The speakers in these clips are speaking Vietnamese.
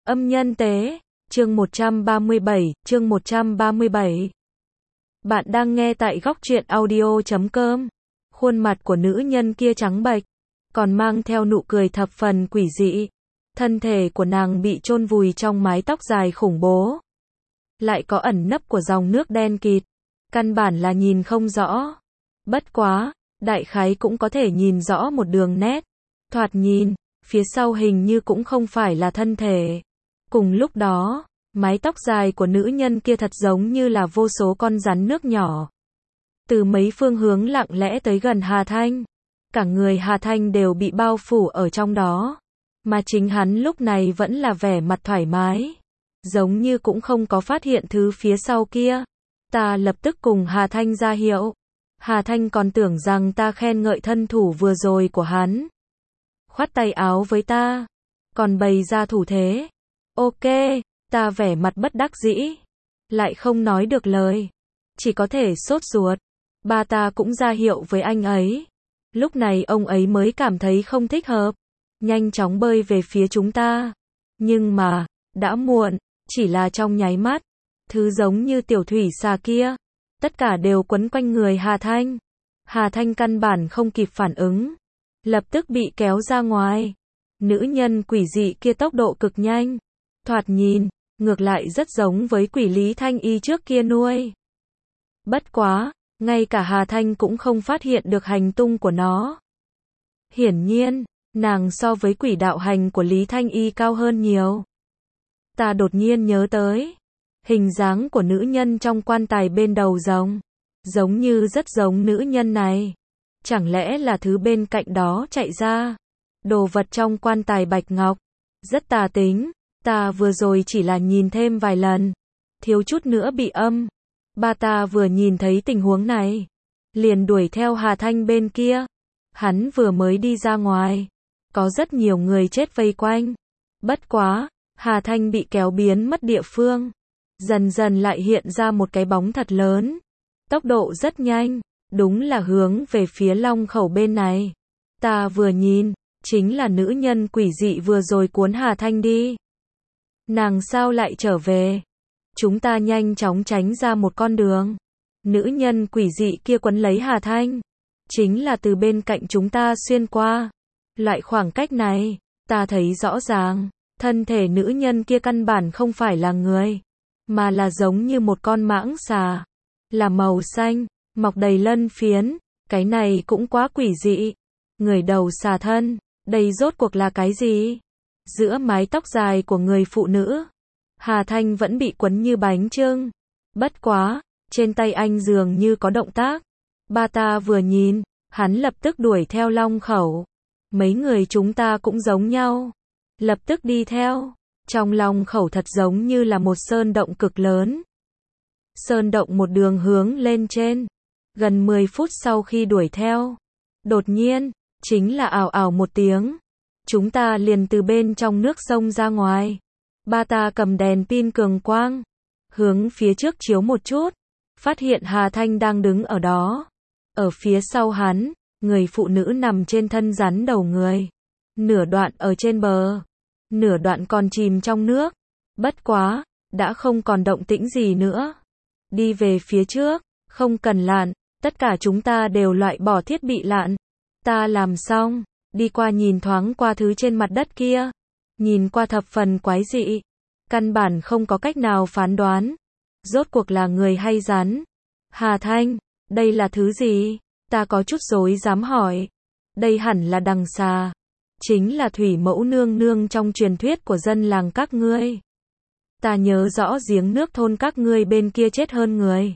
Âm nhân tế, chương 137. Bạn đang nghe tại góc truyện audio.com. Khuôn mặt của nữ nhân kia trắng bệch, còn mang theo nụ cười thập phần quỷ dị. Thân thể của nàng bị chôn vùi trong mái tóc dài khủng bố. Lại có ẩn nấp của dòng nước đen kịt. Căn bản là nhìn không rõ. Bất quá, đại khái cũng có thể nhìn rõ một đường nét. Thoạt nhìn, phía sau hình như cũng không phải là thân thể. Cùng lúc đó, mái tóc dài của nữ nhân kia thật giống như là vô số con rắn nước nhỏ. Từ mấy phương hướng lặng lẽ tới gần Hà Thanh. Cả người Hà Thanh đều bị bao phủ ở trong đó. Mà chính hắn lúc này vẫn là vẻ mặt thoải mái. Giống như cũng không có phát hiện thứ phía sau kia. Ta lập tức cùng Hà Thanh ra hiệu. Hà Thanh còn tưởng rằng ta khen ngợi thân thủ vừa rồi của hắn. Khoát tay áo với ta. Còn bày ra thủ thế. Ok, ta vẻ mặt bất đắc dĩ. Lại không nói được lời. Chỉ có thể sốt ruột. Ba ta cũng ra hiệu với anh ấy. Lúc này ông ấy mới cảm thấy không thích hợp. Nhanh chóng bơi về phía chúng ta. Nhưng mà, đã muộn, chỉ là trong nháy mắt. Thứ giống như tiểu thủy xà kia. Tất cả đều quấn quanh người Hà Thanh. Hà Thanh căn bản không kịp phản ứng. Lập tức bị kéo ra ngoài. Nữ nhân quỷ dị kia tốc độ cực nhanh. Thoạt nhìn, ngược lại rất giống với quỷ Lý Thanh Y trước kia nuôi. Bất quá, ngay cả Hà Thanh cũng không phát hiện được hành tung của nó. Hiển nhiên, nàng so với quỷ đạo hành của Lý Thanh Y cao hơn nhiều. Ta đột nhiên nhớ tới, hình dáng của nữ nhân trong quan tài bên đầu rồng, giống như rất giống nữ nhân này. Chẳng lẽ là thứ bên cạnh đó chạy ra? Đồ vật trong quan tài bạch ngọc, rất tà tính. Ta vừa rồi chỉ là nhìn thêm vài lần, thiếu chút nữa bị âm. Ba ta vừa nhìn thấy tình huống này, liền đuổi theo Hà Thanh bên kia. Hắn vừa mới đi ra ngoài, có rất nhiều người chết vây quanh. Bất quá, Hà Thanh bị kéo biến mất địa phương. Dần dần lại hiện ra một cái bóng thật lớn. Tốc độ rất nhanh, đúng là hướng về phía Long Khẩu bên này. Ta vừa nhìn, chính là nữ nhân quỷ dị vừa rồi cuốn Hà Thanh đi. Nàng sao lại trở về? Chúng ta nhanh chóng tránh ra một con đường. Nữ nhân quỷ dị kia quấn lấy Hà Thanh. Chính là từ bên cạnh chúng ta xuyên qua. Loại khoảng cách này, ta thấy rõ ràng. Thân thể nữ nhân kia căn bản không phải là người. Mà là giống như một con mãng xà. Là màu xanh, mọc đầy lân phiến. Cái này cũng quá quỷ dị. Người đầu xà thân, đây rốt cuộc là cái gì? Giữa mái tóc dài của người phụ nữ, Hà Thanh vẫn bị quấn như bánh chưng. Bất quá, trên tay anh dường như có động tác. Ba ta vừa nhìn, hắn lập tức đuổi theo Long Khẩu. Mấy người chúng ta cũng giống nhau. Lập tức đi theo. Trong Long Khẩu thật giống như là một sơn động cực lớn. Sơn động một đường hướng lên trên. Gần 10 phút sau khi đuổi theo, đột nhiên, chính là ào ào một tiếng. Chúng ta liền từ bên trong nước sông ra ngoài. Ba ta cầm đèn pin cường quang, hướng phía trước chiếu một chút, phát hiện Hà Thanh đang đứng ở đó. Ở phía sau hắn, người phụ nữ nằm trên thân rắn đầu người. Nửa đoạn ở trên bờ, nửa đoạn còn chìm trong nước. Bất quá, đã không còn động tĩnh gì nữa. Đi về phía trước, không cần lặn, tất cả chúng ta đều loại bỏ thiết bị lặn. Ta làm xong. Đi qua nhìn thoáng qua thứ trên mặt đất kia. Nhìn qua thập phần quái dị. Căn bản không có cách nào phán đoán. Rốt cuộc là người hay rắn? Hà Thanh, đây là thứ gì? Ta có chút rối dám hỏi. Đây hẳn là đằng xà. Chính là thủy mẫu nương nương trong truyền thuyết của dân làng các ngươi. Ta nhớ rõ giếng nước thôn các ngươi bên kia chết hơn người.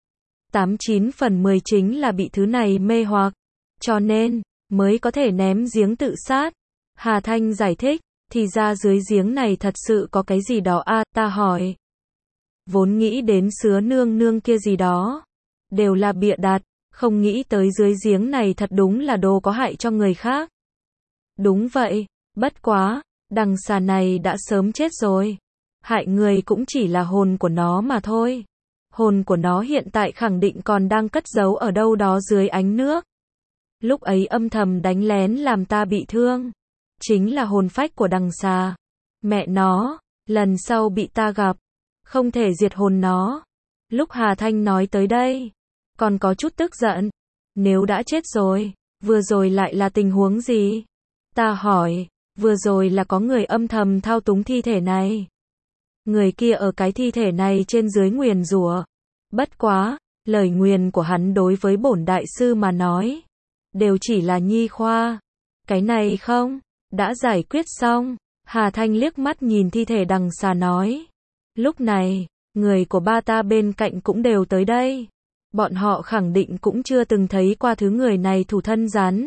89 phần 10 chính là bị thứ này mê hoặc. Cho nên mới có thể ném giếng tự sát. Hà Thanh giải thích, thì ra dưới giếng này thật sự có cái gì đó ta hỏi. Vốn nghĩ đến sứa nương nương kia gì đó. Đều là bịa đặt, không nghĩ tới dưới giếng này thật đúng là đồ có hại cho người khác. Đúng vậy, bất quá, đằng xà này đã sớm chết rồi. Hại người cũng chỉ là hồn của nó mà thôi. Hồn của nó hiện tại khẳng định còn đang cất giấu ở đâu đó dưới ánh nước. Lúc ấy âm thầm đánh lén làm ta bị thương. Chính là hồn phách của đằng xà. Mẹ nó, lần sau bị ta gặp, không thể diệt hồn nó. Lúc Hà Thanh nói tới đây, còn có chút tức giận. Nếu đã chết rồi, vừa rồi lại là tình huống gì? Ta hỏi, vừa rồi là có người âm thầm thao túng thi thể này. Người kia ở cái thi thể này trên dưới nguyền rủa. Bất quá, lời nguyền của hắn đối với bổn đại sư mà nói, đều chỉ là nhi khoa. Cái này không, đã giải quyết xong. Hà Thanh liếc mắt nhìn thi thể đằng xà nói. Lúc này, người của ba ta bên cạnh cũng đều tới đây. Bọn họ khẳng định cũng chưa từng thấy qua thứ người này thủ thân rắn.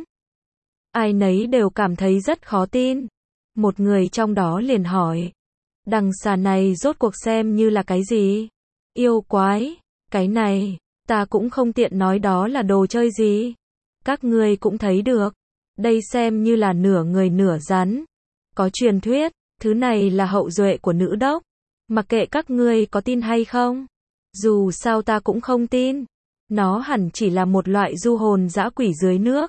Ai nấy đều cảm thấy rất khó tin. Một người trong đó liền hỏi. Đằng xà này rốt cuộc xem như là cái gì? Yêu quái. Cái này, ta cũng không tiện nói đó là đồ chơi gì. Các ngươi cũng thấy được. Đây xem như là nửa người nửa rắn. Có truyền thuyết, thứ này là hậu duệ của nữ đốc. Mặc kệ các ngươi có tin hay không. Dù sao ta cũng không tin. Nó hẳn chỉ là một loại du hồn dã quỷ dưới nước.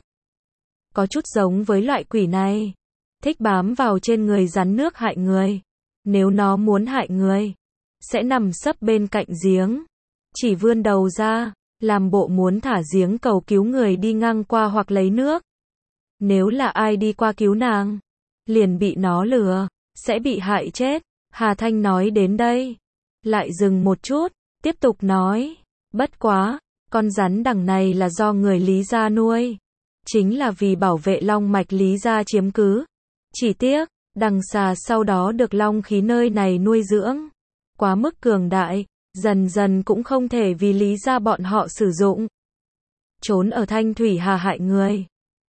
Có chút giống với loại quỷ này. Thích bám vào trên người rắn nước hại người. Nếu nó muốn hại người, sẽ nằm sấp bên cạnh giếng. Chỉ vươn đầu ra, làm bộ muốn thả giếng cầu cứu người đi ngang qua hoặc lấy nước. Nếu là ai đi qua cứu nàng, liền bị nó lừa, sẽ bị hại chết. Hà Thanh nói đến đây, lại dừng một chút, tiếp tục nói. Bất quá, con rắn đằng này là do người Lý gia nuôi. Chính là vì bảo vệ long mạch Lý gia chiếm cứ. Chỉ tiếc, đằng xà sau đó được long khí nơi này nuôi dưỡng. Quá mức cường đại, dần dần cũng không thể vì Lý gia bọn họ sử dụng. Trốn ở Thanh Thủy Hà hại người.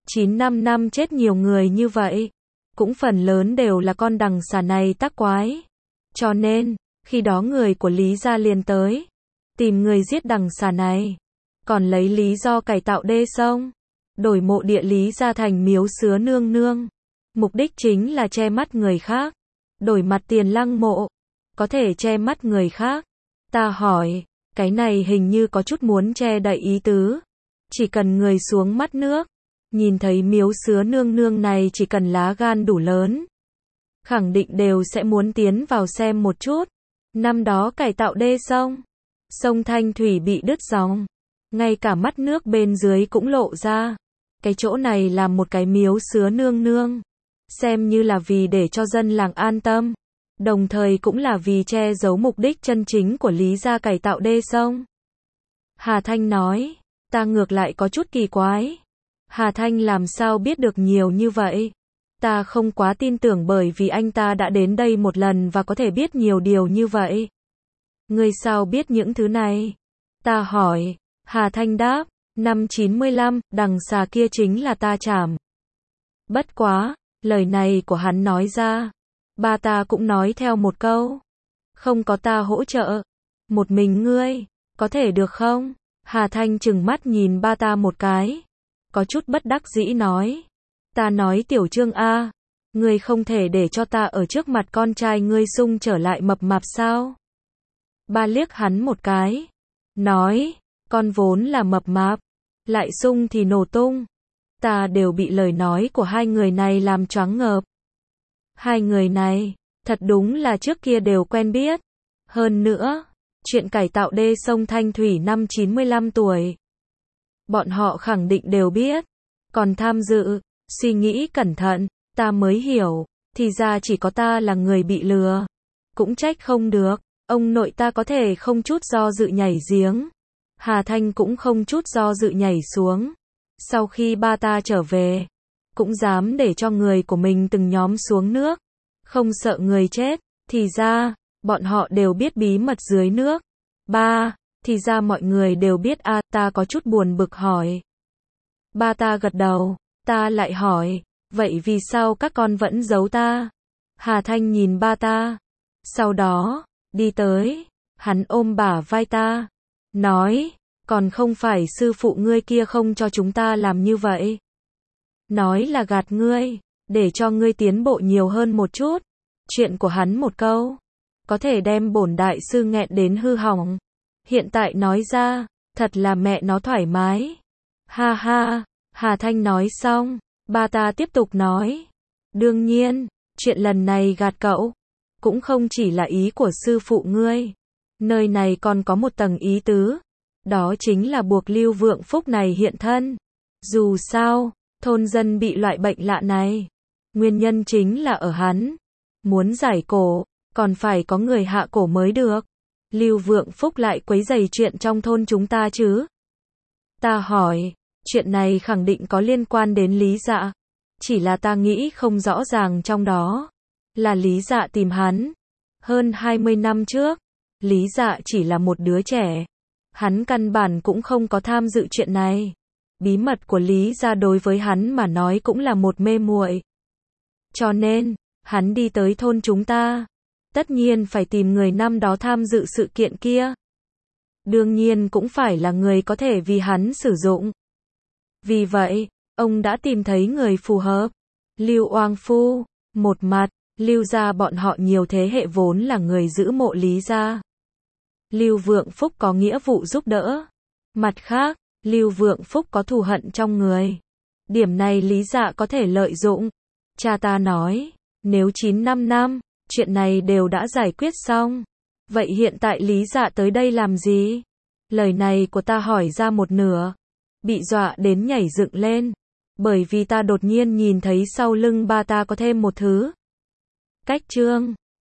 9-5 năm chết nhiều người như vậy. Cũng phần lớn đều là con đằng xà này tác quái. Cho nên, khi đó người của Lý gia liền tới. Tìm người giết đằng xà này. Còn lấy lý do cải tạo đê sông. Đổi mộ địa Lý gia thành miếu sứa nương nương. Mục đích chính là che mắt người khác. Đổi mặt tiền lăng mộ. Có thể che mắt người khác. Ta hỏi, cái này hình như có chút muốn che đậy ý tứ. Chỉ cần người xuống mắt nước. Nhìn thấy miếu sứa nương nương này chỉ cần lá gan đủ lớn. Khẳng định đều sẽ muốn tiến vào xem một chút. Năm đó cải tạo đê sông. Sông Thanh Thủy bị đứt dòng. Ngay cả mắt nước bên dưới cũng lộ ra. Cái chỗ này là một cái miếu sứa nương nương. Xem như là vì để cho dân làng an tâm. Đồng thời cũng là vì che giấu mục đích chân chính của Lý gia cải tạo đê sông. Hà Thanh nói, ta ngược lại có chút kỳ quái. Hà Thanh làm sao biết được nhiều như vậy? Ta không quá tin tưởng bởi vì anh ta đã đến đây một lần và có thể biết nhiều điều như vậy. Ngươi sao biết những thứ này? Ta hỏi. Hà Thanh đáp, năm 95, đằng xà kia chính là ta chảm. Bất quá, lời này của hắn nói ra. Ba ta cũng nói theo một câu. Không có ta hỗ trợ. Một mình ngươi, có thể được không? Hà Thanh trừng mắt nhìn ba ta một cái. Có chút bất đắc dĩ nói. Ta nói Tiểu Trương a, ngươi không thể để cho ta ở trước mặt con trai ngươi sung trở lại mập mạp sao? Ba liếc hắn một cái. Nói, con vốn là mập mạp. Lại sung thì nổ tung. Ta đều bị lời nói của hai người này làm choáng ngợp. Hai người này, thật đúng là trước kia đều quen biết. Hơn nữa, chuyện cải tạo đê sông Thanh Thủy năm 95 tuổi. Bọn họ khẳng định đều biết. Còn tham dự, suy nghĩ cẩn thận, ta mới hiểu. Thì ra chỉ có ta là người bị lừa. Cũng trách không được. Ông nội ta có thể không chút do dự nhảy giếng. Hà Thanh cũng không chút do dự nhảy xuống. Sau khi ba ta trở về, cũng dám để cho người của mình từng nhóm xuống nước. Không sợ người chết. Thì ra, bọn họ đều biết bí mật dưới nước. Ba, thì ra mọi người đều biết a. Ta có chút buồn bực hỏi. Ba ta gật đầu. Ta lại hỏi, vậy vì sao các con vẫn giấu ta? Hà Thanh nhìn ba ta. Sau đó, đi tới, hắn ôm bả vai ta. Nói, còn không phải sư phụ ngươi kia không cho chúng ta làm như vậy. Nói là gạt ngươi, để cho ngươi tiến bộ nhiều hơn một chút. Chuyện của hắn một câu, có thể đem bổn đại sư nghẹn đến hư hỏng. Hiện tại nói ra, thật là mẹ nó thoải mái. Ha ha, Hà Thanh nói xong, ba ta tiếp tục nói. Đương nhiên, chuyện lần này gạt cậu. cũng không chỉ là ý của sư phụ ngươi. Nơi này còn có một tầng ý tứ. Đó chính là buộc Lưu Vượng Phúc này hiện thân. Dù sao, thôn dân bị loại bệnh lạ này. Nguyên nhân chính là ở hắn. Muốn giải cổ, còn phải có người hạ cổ mới được. Lưu Vượng Phúc lại quấy rầy chuyện trong thôn chúng ta chứ? Ta hỏi, chuyện này khẳng định có liên quan đến Lý Dạ. Chỉ là ta nghĩ không rõ ràng trong đó. Là Lý Dạ tìm hắn. Hơn 20 năm trước, Lý Dạ chỉ là một đứa trẻ. Hắn căn bản cũng không có tham dự chuyện này. Bí mật của Lý Dạ đối với hắn mà nói cũng là một mê muội. Cho nên, hắn đi tới thôn chúng ta. Tất nhiên phải tìm người năm đó tham dự sự kiện kia. Đương nhiên cũng phải là người có thể vì hắn sử dụng. Vì vậy, ông đã tìm thấy người phù hợp. Lưu Oang Phu, một mặt, Lưu gia bọn họ nhiều thế hệ vốn là người giữ mộ Lý gia. Lưu Vượng Phúc có nghĩa vụ giúp đỡ. Mặt khác, Lưu Vượng Phúc có thù hận trong người. Điểm này Lý Dạ có thể lợi dụng. Cha ta nói, nếu 9-5 năm, chuyện này đều đã giải quyết xong. Vậy hiện tại Lý Dạ tới đây làm gì? Lời này của ta hỏi ra một nửa. Bị dọa đến nhảy dựng lên. Bởi vì ta đột nhiên nhìn thấy sau lưng ba ta có thêm một thứ. Cách trương.